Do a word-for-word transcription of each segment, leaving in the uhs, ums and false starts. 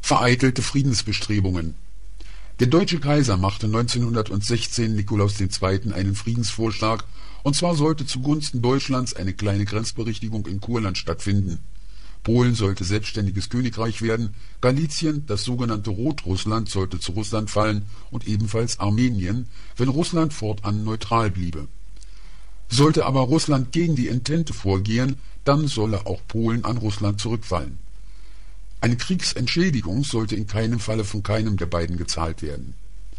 vereitelte Friedensbestrebungen. Der deutsche Kaiser machte neunzehnhundertsechzehn Nikolaus der Zweite. einen Friedensvorschlag, und zwar sollte zugunsten Deutschlands eine kleine Grenzberichtigung in Kurland stattfinden. Polen sollte selbstständiges Königreich werden, Galizien, das sogenannte Rotrussland, sollte zu Russland fallen und ebenfalls Armenien, wenn Russland fortan neutral bliebe. Sollte aber Russland gegen die Entente vorgehen, dann solle auch Polen an Russland zurückfallen. Eine Kriegsentschädigung sollte in keinem Falle von keinem der beiden gezahlt werden.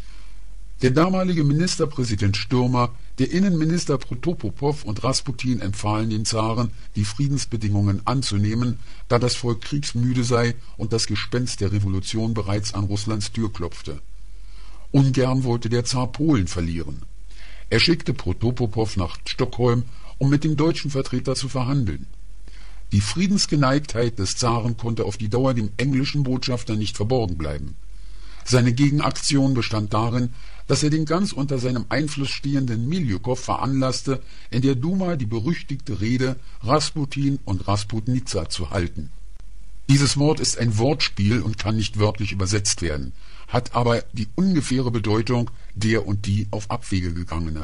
Der damalige Ministerpräsident Stürmer, der Innenminister Protopopow und Rasputin empfahlen den Zaren, die Friedensbedingungen anzunehmen, da das Volk kriegsmüde sei und das Gespenst der Revolution bereits an Russlands Tür klopfte. Ungern wollte der Zar Polen verlieren. Er schickte Protopopow nach Stockholm, um mit dem deutschen Vertreter zu verhandeln. Die Friedensgeneigtheit des Zaren konnte auf die Dauer dem englischen Botschafter nicht verborgen bleiben. Seine Gegenaktion bestand darin, dass er den ganz unter seinem Einfluss stehenden Miljukow veranlasste, in der Duma die berüchtigte Rede Rasputin und Rasputnitsa zu halten. Dieses Wort ist ein Wortspiel und kann nicht wörtlich übersetzt werden, hat aber die ungefähre Bedeutung der und die auf Abwege gegangene.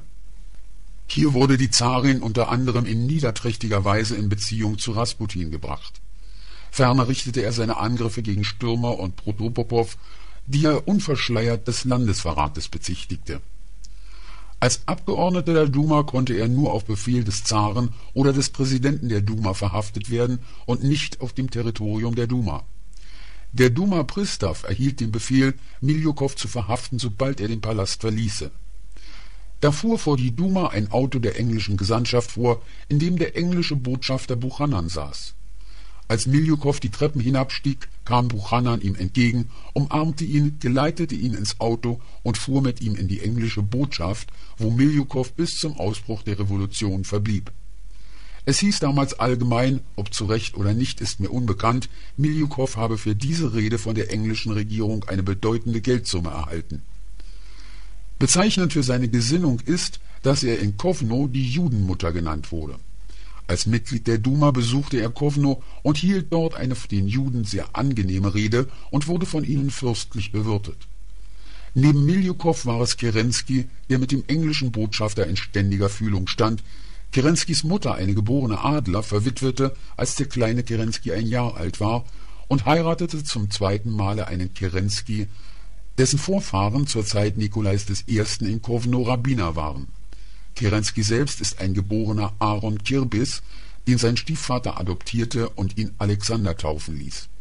Hier wurde die Zarin unter anderem in niederträchtiger Weise in Beziehung zu Rasputin gebracht. Ferner richtete er seine Angriffe gegen Stürmer und Protopopow, die er unverschleiert des Landesverrates bezichtigte. Als Abgeordneter der Duma konnte er nur auf Befehl des Zaren oder des Präsidenten der Duma verhaftet werden und nicht auf dem Territorium der Duma. Der Duma-Pristav erhielt den Befehl, Miljukow zu verhaften, sobald er den Palast verließe. Da fuhr vor die Duma ein Auto der englischen Gesandtschaft vor, in dem der englische Botschafter Buchanan saß. Als Miljukow die Treppen hinabstieg, kam Buchanan ihm entgegen, umarmte ihn, geleitete ihn ins Auto und fuhr mit ihm in die englische Botschaft, wo Miljukow bis zum Ausbruch der Revolution verblieb. Es hieß damals allgemein, ob zu Recht oder nicht, ist mir unbekannt, Miljukow habe für diese Rede von der englischen Regierung eine bedeutende Geldsumme erhalten. Bezeichnend für seine Gesinnung ist, dass er in Kowno die Judenmutter genannt wurde. Als Mitglied der Duma besuchte er Kowno und hielt dort eine für den Juden sehr angenehme Rede und wurde von ihnen fürstlich bewirtet. Neben Miljukow war es Kerensky, der mit dem englischen Botschafter in ständiger Fühlung stand. Kerenskys Mutter, eine geborene Adler, verwitwete, als der kleine Kerensky ein Jahr alt war, und heiratete zum zweiten Male einen Kerensky, dessen Vorfahren zur Zeit Nikolais des Ersten in Kowno Rabbiner waren. Kerensky selbst ist ein geborener Aaron Kirbis, den sein Stiefvater adoptierte und ihn Alexander taufen ließ.